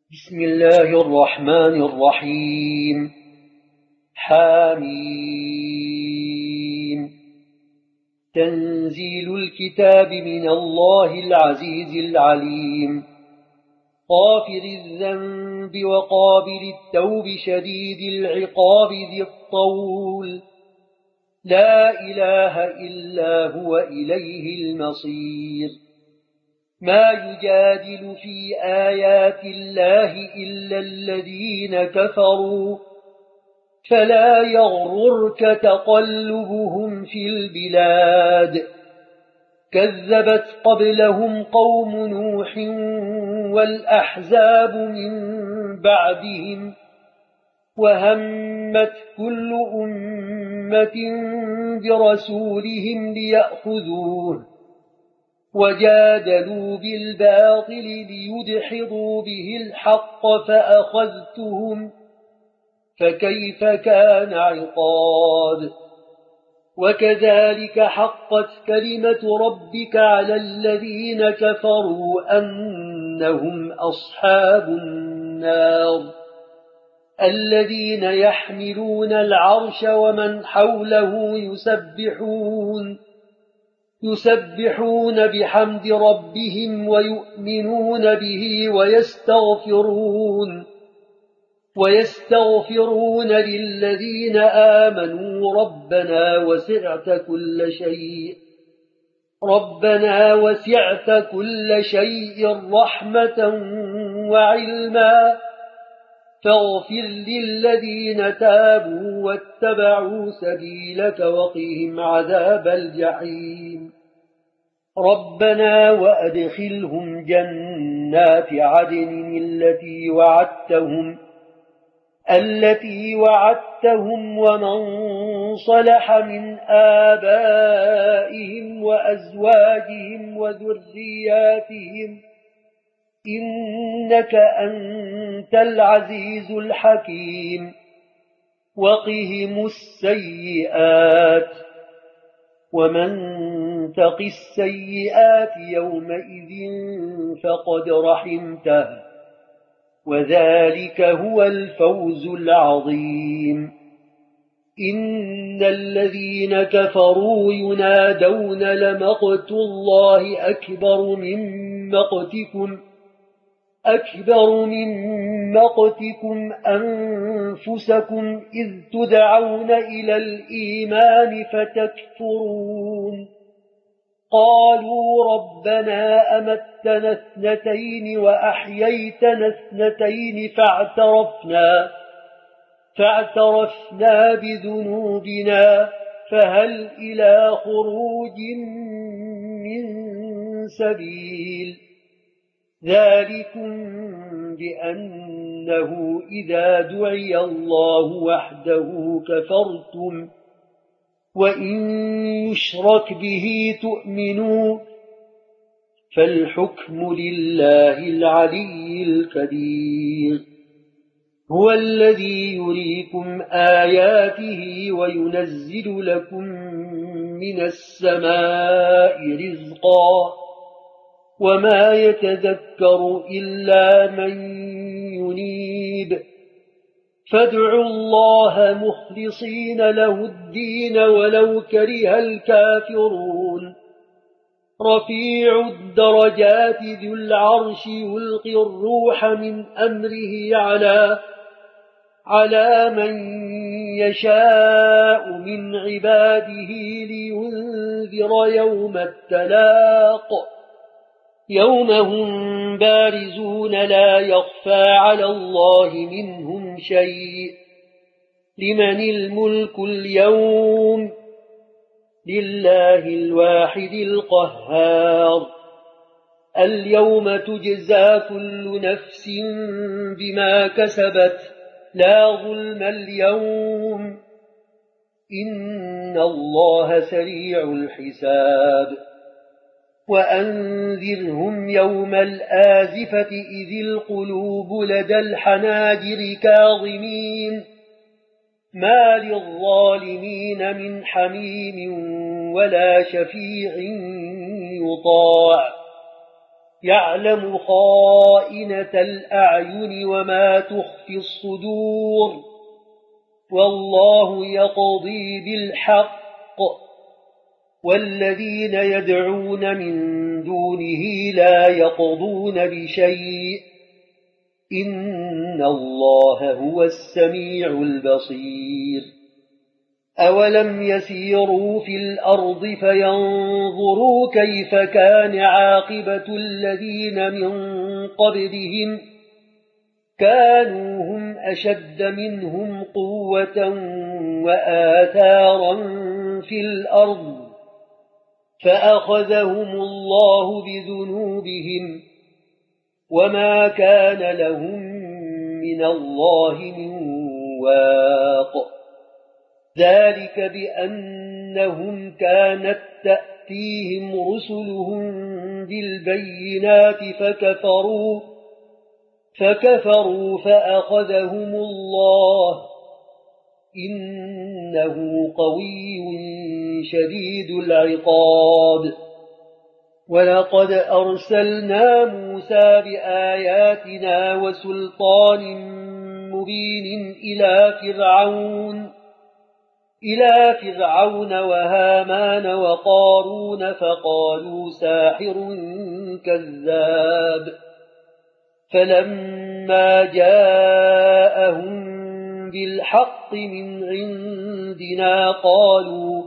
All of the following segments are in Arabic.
بسم الله الرحمن الرحيم. حامين. تنزيل الكتاب من الله العزيز العليم، غافر الذنب وقابل التوب شديد العقاب ذي الطول، لا إله إلا هو إليه المصير. ما يجادل في آيات الله إلا الذين كفروا، فلا يغررك تقلبهم في البلاد. كذبت قبلهم قوم نوح والأحزاب من بعدهم، وهمت كل أمة برسولهم ليأخذوه، وجادلوا بالباطل ليدحضوا به الحق فأخذتهم، فكيف كان عقاب. وكذلك حقت كلمة ربك على الذين كفروا أنهم أصحاب النار، الذين يحملون العرش ومن حوله يسبحون بحمد ربهم ويؤمنون به ويستغفرون للذين آمنوا ربنا وسعت كل شيء رحمة وعلما، فاغفر للذين تابوا واتبعوا سبيلك وقهم عذاب الجحيم. ربنا وأدخلهم جنات عدن التي وعدتهم ومن صلح من آبائهم وأزواجهم وذرياتهم، إنك أنت العزيز الحكيم. وقهم السيئات، ومن تق السيئات يومئذ فقد رحمته، وذلك هو الفوز العظيم. إن الذين كفروا ينادون لمقت الله أكبر من مقتكم أنفسكم إذ تدعون إلى الإيمان فتكفرون. قالوا ربنا أمتنا 2 وأحييتنا 2 فاعترفنا بذنوبنا فهل إلى خروج من سبيل. ذلكم بأنه إذا دعي الله وحده كفرتم، وإن يشرك به تؤمنوا، فالحكم لله العلي الكبير. هو الذي يريكم آياته وينزل لكم من السماء رزقا، وما يتذكر إلا من ينيب. فادعوا الله مخلصين له الدين ولو كره الكافرون. رفيع الدرجات ذو العرش يلقي الروح من أمره على من يشاء من عباده لينذر يوم التلاق، يوم هم بارزون لا يخفى على الله منهم شيء. لمن الملك اليوم؟ لله الواحد القهار. اليوم تجزى كل نفس بما كسبت لا ظلم اليوم، إن الله سريع الحساب. وأنذرهم يوم الآزفة إذ القلوب لدى الحناجر كاظمين، ما للظالمين من حميم ولا شفيع يطاع. يعلم خائنة الأعين وما تخفي الصدور والله يقضي بالحق والذين يدعون من دونه لا يقضون بشيء إن الله هو السميع البصير أولم يسيروا في الأرض فينظروا كيف كان عاقبة الذين من قبلهم كانوا هم أشد منهم قوة وآثارا في الأرض فأخذهم الله بذنوبهم وما كان لهم من الله من واق ذلك بأنهم كانت تأتيهم رسلهم بالبينات فكفروا فأخذهم الله إنه قوي شديد العقاب ولقد أرسلنا موسى بآياتنا وسلطان مبين إلى فرعون وهامان وقارون فقالوا ساحر كذاب فلما جاءهم بالحق من عندنا قالوا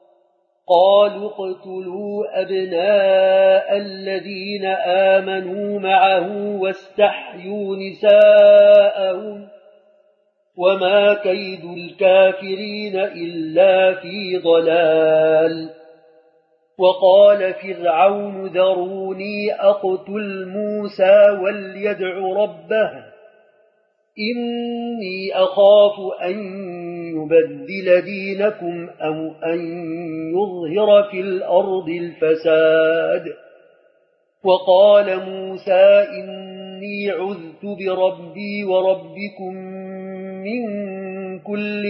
اقتلوا أبناء الذين آمنوا معه واستحيوا نساءهم وما كيد الكافرين إلا في ضلال وقال فرعون ذروني أقتل موسى وليدع ربه إني أخاف أن يبدل دينكم أو أن يظهر في الأرض الفساد وقال موسى إني عذت بربي وربكم من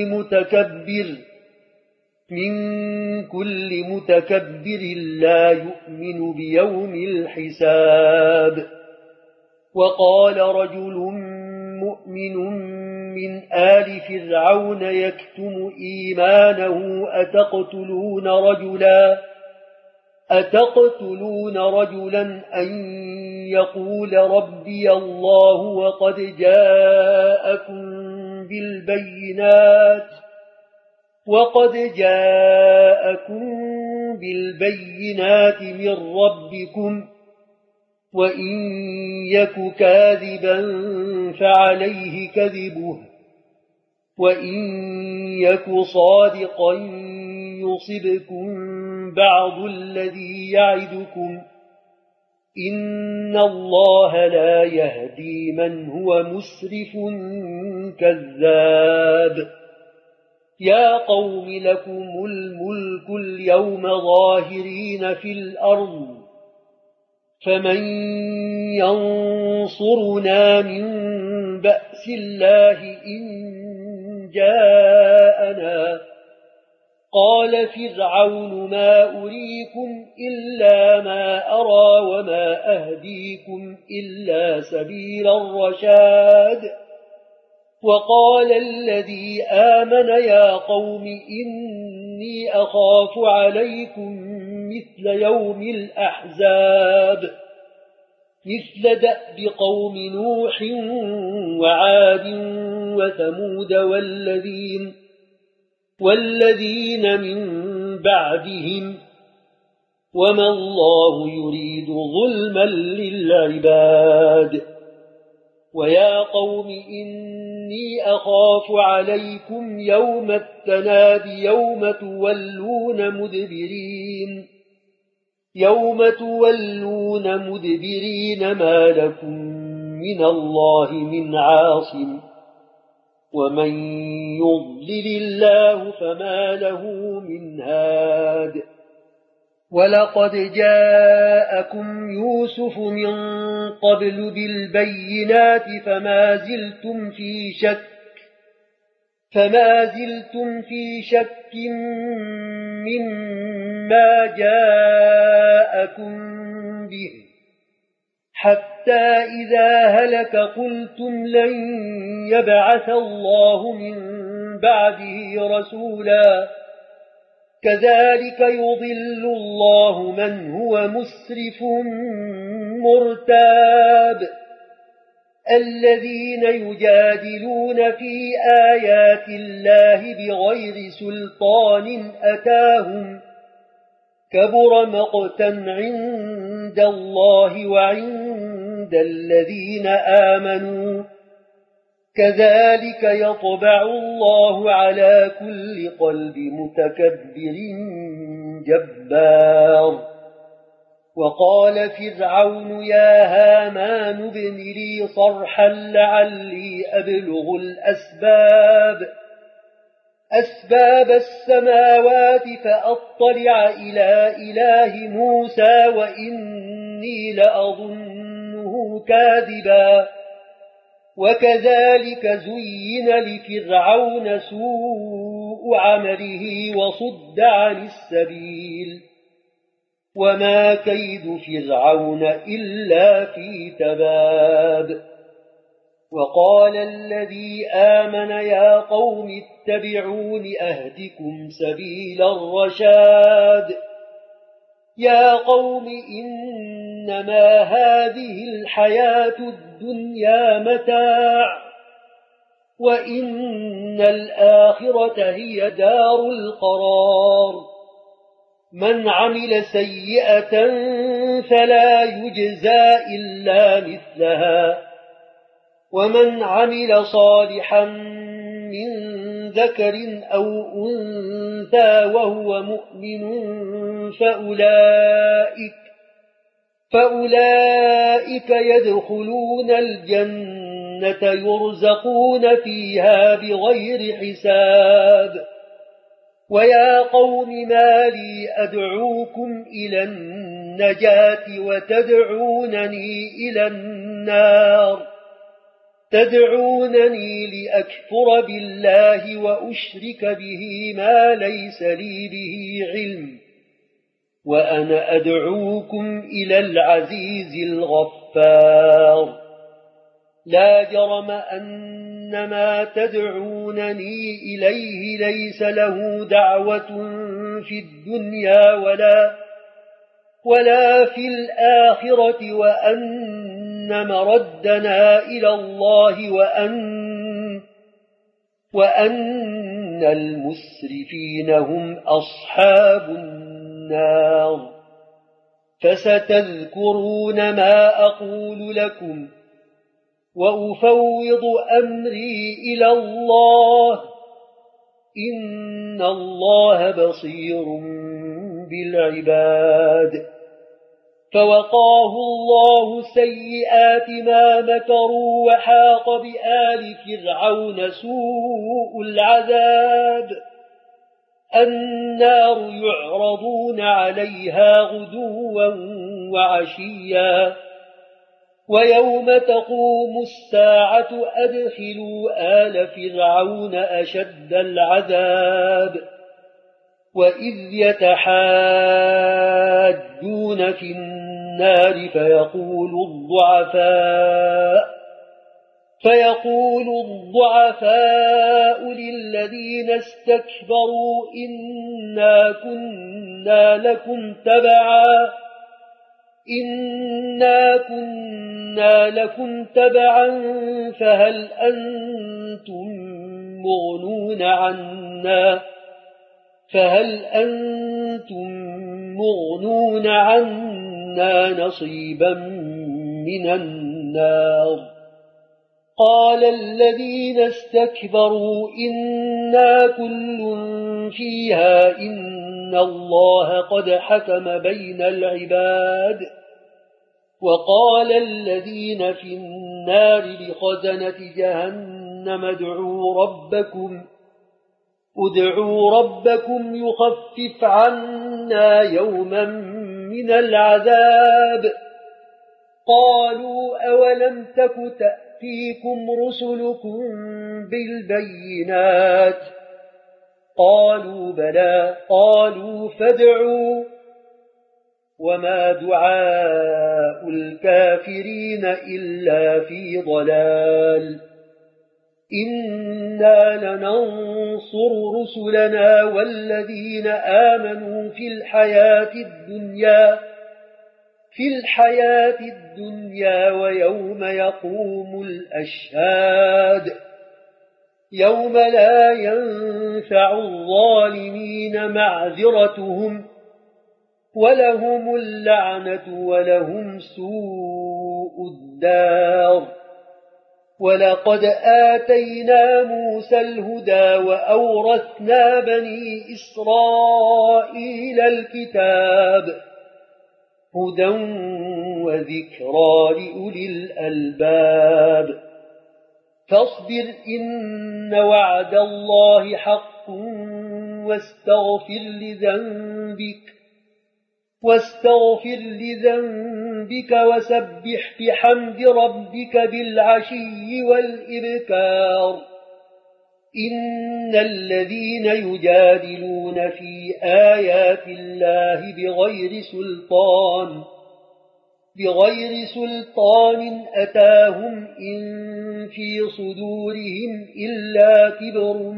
كل متكبر لا يؤمن بيوم الحساب وقال رجل مؤمن من آل فرعون يكتم إيمانه أتقتلون رجلا أن يقول ربي الله وقد جاءكم بالبينات من ربكم وإن يك كاذبا فعليه كذبه وإن يك صادقا يصبكم بعض الذي يعدكم إن الله لا يهدي من هو مسرف كذاب يا قوم لكم الملك اليوم ظاهرين في الأرض فمن ينصرنا من بأس الله إن جاءنا قال فرعون ما أريكم إلا ما أرى وما أهديكم إلا سبيل الرشاد وقال الذي آمن يا قوم إني أخاف عليكم مثل يوم الأحزاب مثل دأب قوم نوح وعاد وثمود والذين من بعدهم وما الله يريد ظلما للعباد ويا قوم إني أخاف عليكم يوم التناد يوم تولون مدبرين ما لكم من الله من عاصم ومن يضلل الله فما له من هاد ولقد جاءكم يوسف من قبل بالبينات فما زلتم في شك مما جاءكم به حتى إذا هلك قلتم لن يبعث الله من بعده رسولا كذلك يضل الله من هو مسرف مرتاب الذين يجادلون في آيات الله بغير سلطان أتاهم كبر مقتا عند الله وعند الذين آمنوا كذلك يطبع الله على كل قلب متكبر جبار وقال فرعون يا هامان ابن لي صرحا لعلي أبلغ أسباب السماوات فأطلع إلى إله موسى وإني لأظنه كاذبا وكذلك زين لفرعون سوء عمله وصد عن السبيل وما كيد فرعون إلا في تباب وقال الذي آمن يا قوم اتبعون أهدكم سبيل الرشاد يا قوم إنما هذه الحياة الدنيا متاع وإن الآخرة هي دار القرار من عمل سيئة فلا يجزى إلا مثلها ومن عمل صالحا من ذكر أو أنثى وهو مؤمن فأولئك يدخلون الجنة يرزقون فيها بغير حساب ويا قوم ما لي أدعوكم إلى النجاة وتدعونني إلى النار تدعونني لأكفر بالله وأشرك به ما ليس لي به علم وأنا أدعوكم إلى العزيز الغفار لا جرم أن ما تدعونني إليه ليس له دعوة في الدنيا ولا في الآخرة وأن مردنا إلى الله وأن المسرفين هم أصحاب النار فستذكرون ما أقول لكم وأفوض أمري إلى الله إن الله بصير بالعباد فوقاه الله سيئات ما مكروا وحاق بآل فرعون سوء العذاب النار يعرضون عليها غدوا وعشيا ويوم تقوم الساعة أدخلوا آل فرعون أشد العذاب وإذ يتحاجون في النار فيقول الضعفاء للذين استكبروا إنا كنا لكم تبعا فهل أنتم مغنون عنا نصيبا من النار قال الذين استكبروا إنا كل فيها إن الله قد حكم بين العباد وقال الذين في النار لخزنة جهنم ادعوا ربكم يخفف عنا يوما من العذاب قالوا أولم تك تأتيكم رسلكم بالبينات قالوا بلى قالوا فادعوا وما دعاء الكافرين إلا في ضلال إنا لننصر رسلنا والذين آمنوا في الحياة الدنيا ويوم يقوم الأشهاد يوم لا ينفع الظالمين معذرتهم ولهم اللعنة ولهم سوء الدار ولقد آتينا موسى الهدى وأورثنا بني إسرائيل الكتاب هدى وذكرى لأولي الألباب فاصبر إن وعد الله حق واستغفر لذنبك وسبح بحمد ربك بالعشي والإبكار إن الذين يجادلون في آيات الله بغير سلطان أتاهم إن في صدورهم إلا كبر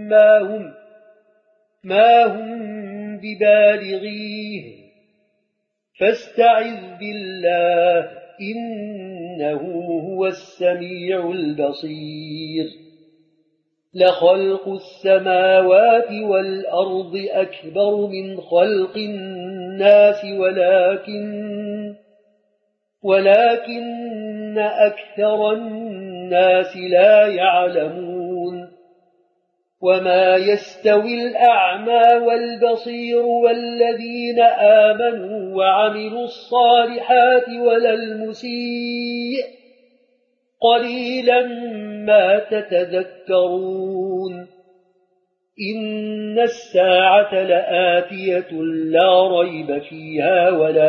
ما هم ببالغيه فاستعذ بالله إنه هو السميع البصير لخلق السماوات والأرض أكبر من خلق الناس ولكن أكثر الناس لا يعلمون وما يستوي الأعمى والبصير والذين آمنوا وعملوا الصالحات ولا المسيء قليلا ما تتذكرون إن الساعة لآتية لا ريب فيها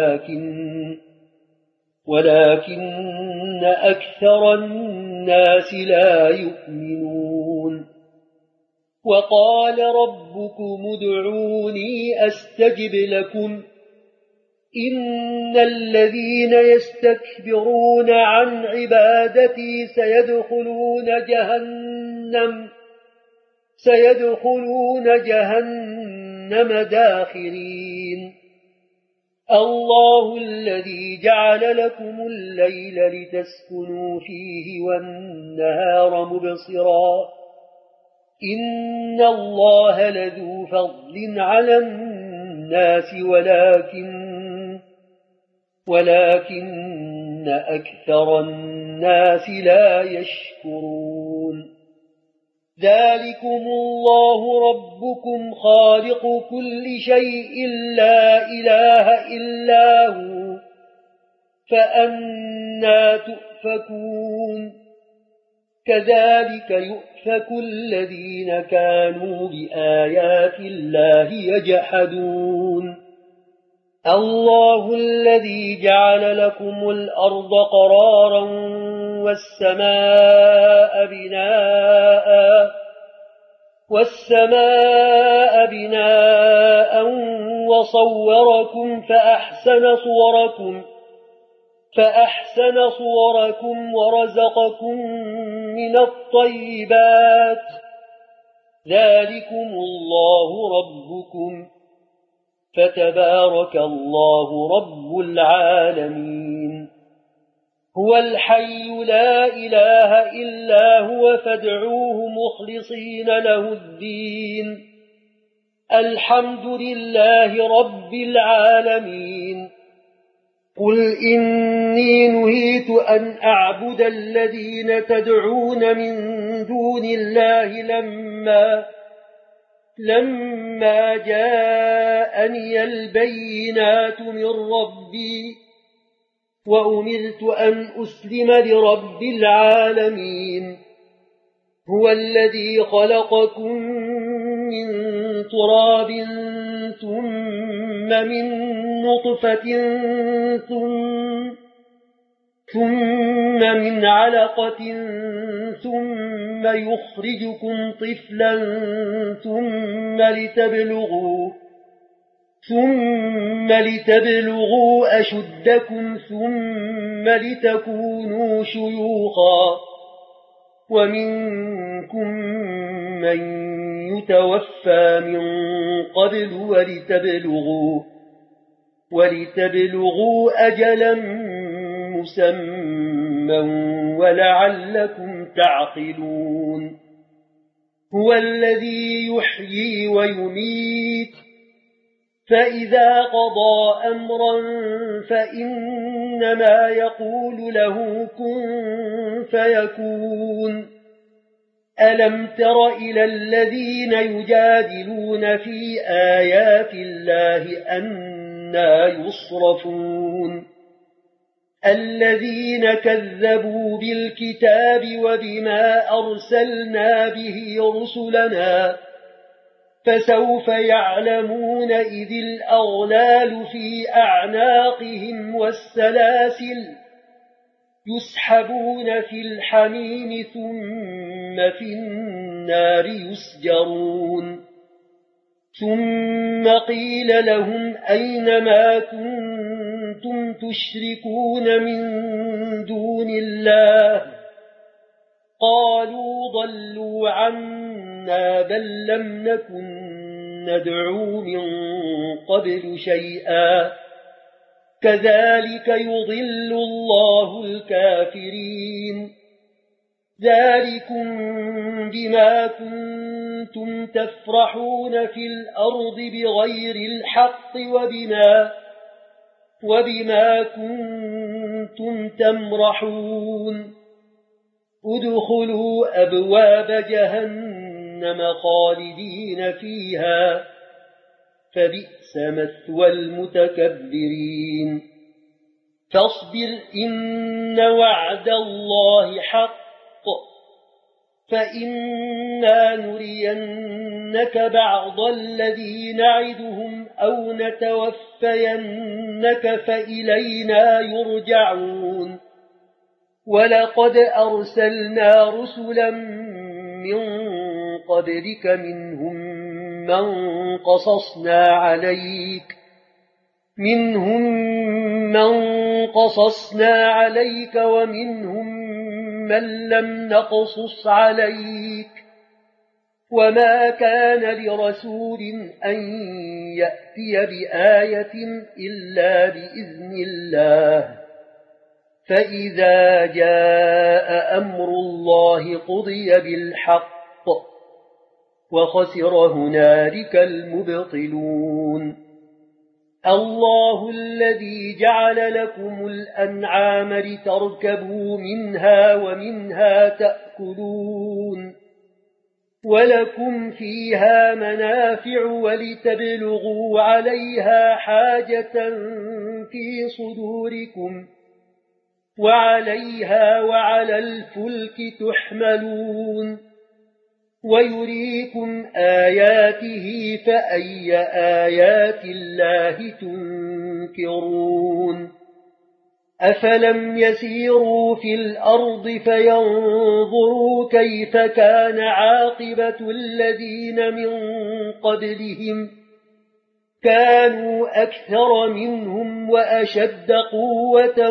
ولكن أكثر الناس لا يؤمنون وقال ربكم ادعوني أستجب لكم إن الذين يستكبرون عن عبادتي سيدخلون جهنم داخرين الله الذي جعل لكم الليل لتسكنوا فيه والنهار مبصرا إن الله لذو فضل على الناس ولكن أكثر الناس لا يشكرون ذلكم الله ربكم خالق كل شيء لا إله إلا هو فأنى تؤفكون كذلك يؤفك الذين كانوا بآيات الله يجحدون الله الذي جعل لكم الأرض قرارا والسماء بناء وصوركم فأحسن صوركم ورزقكم من الطيبات ذلكم الله ربكم فتبارك الله رب العالمين هو الحي لا إله إلا هو فادعوه مخلصين له الدين الحمد لله رب العالمين قل إني نهيت أن أعبد الذين تدعون من دون الله لما جاءني البينات من ربي وأمرت أن أسلم لرب العالمين هو الذي خلقكم من تراب ثم من نطفة ثم من علقة ثم يخرجكم طفلا ثم لتبلغوا أشدكم ثم لتكونوا شيوخا ومنكم من يتوفى من قبل ولتبلغوا أجلا مسمى ولعلكم تعقلون هو الذي يحيي ويميت فإذا قضى أمرا فإنما يقول له كن فيكون ألم تر إلى الذين يجادلون في آيات الله أنى يصرفون الذين كذبوا بالكتاب وبما أرسلنا به رسلنا فسوف يعلمون إذ الأغلال في أعناقهم والسلاسل يسحبون في الحميم ثم في النار يسجرون ثم قيل لهم أين ما كنتم تشركون من دون الله قالوا ضلوا عنا بل لم نكن ندعو من قبل شيئا كذلك يضل الله الكافرين ذلكم بما كنتم تفرحون في الأرض بغير الحق وبما كنتم تمرحون ادخلوا أبواب جهنم خالدين فيها فبئس مثوى المتكبرين فاصبر إن وعد الله حق فإما نرينك بعض الذي نعدهم أو نتوفينك فإلينا يرجعون ولقد أرسلنا رسلا من قبلك منهم من قصصنا عليك ومنهم من لم نقصص عليك وما كان لرسول أن يأتي بآية إلا بإذن الله فإذا جاء أمر الله قضي بالحق وخسر هنالك المبطلون الله الذي جعل لكم الأنعام لتركبوا منها ومنها تأكلون ولكم فيها منافع ولتبلغوا عليها حاجة في صدوركم وعليها وعلى الفلك تحملون ويريكم آياته فأي آيات الله تنكرون أفلم يسيروا في الأرض فينظروا كيف كان عاقبة الذين من قبلهم كانوا أكثر منهم وأشد قوة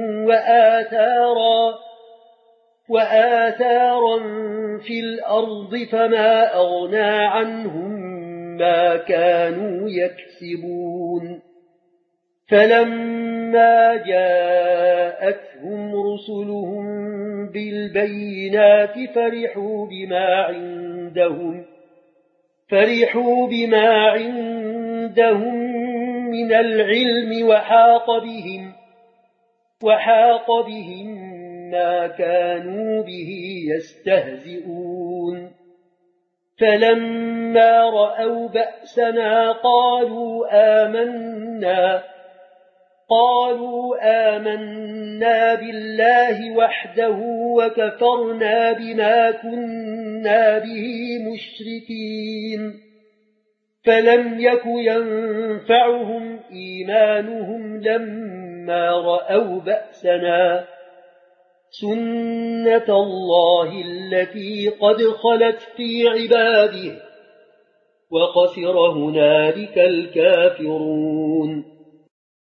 وآثارا في الأرض فما أغنى عنهم ما كانوا يكسبون فلما جاءتهم رسلهم بالبينات فرحوا بما عندهم من العلم وحاق بهم ما كانوا به يستهزئون فلما رأوا بأسنا قالوا آمنا بالله وحده وكفرنا بما كنا به مشركين فلم يك ينفعهم إيمانهم لما رأوا بأسنا سنة الله التي قد خلت في عباده وخسر هنالك الكافرون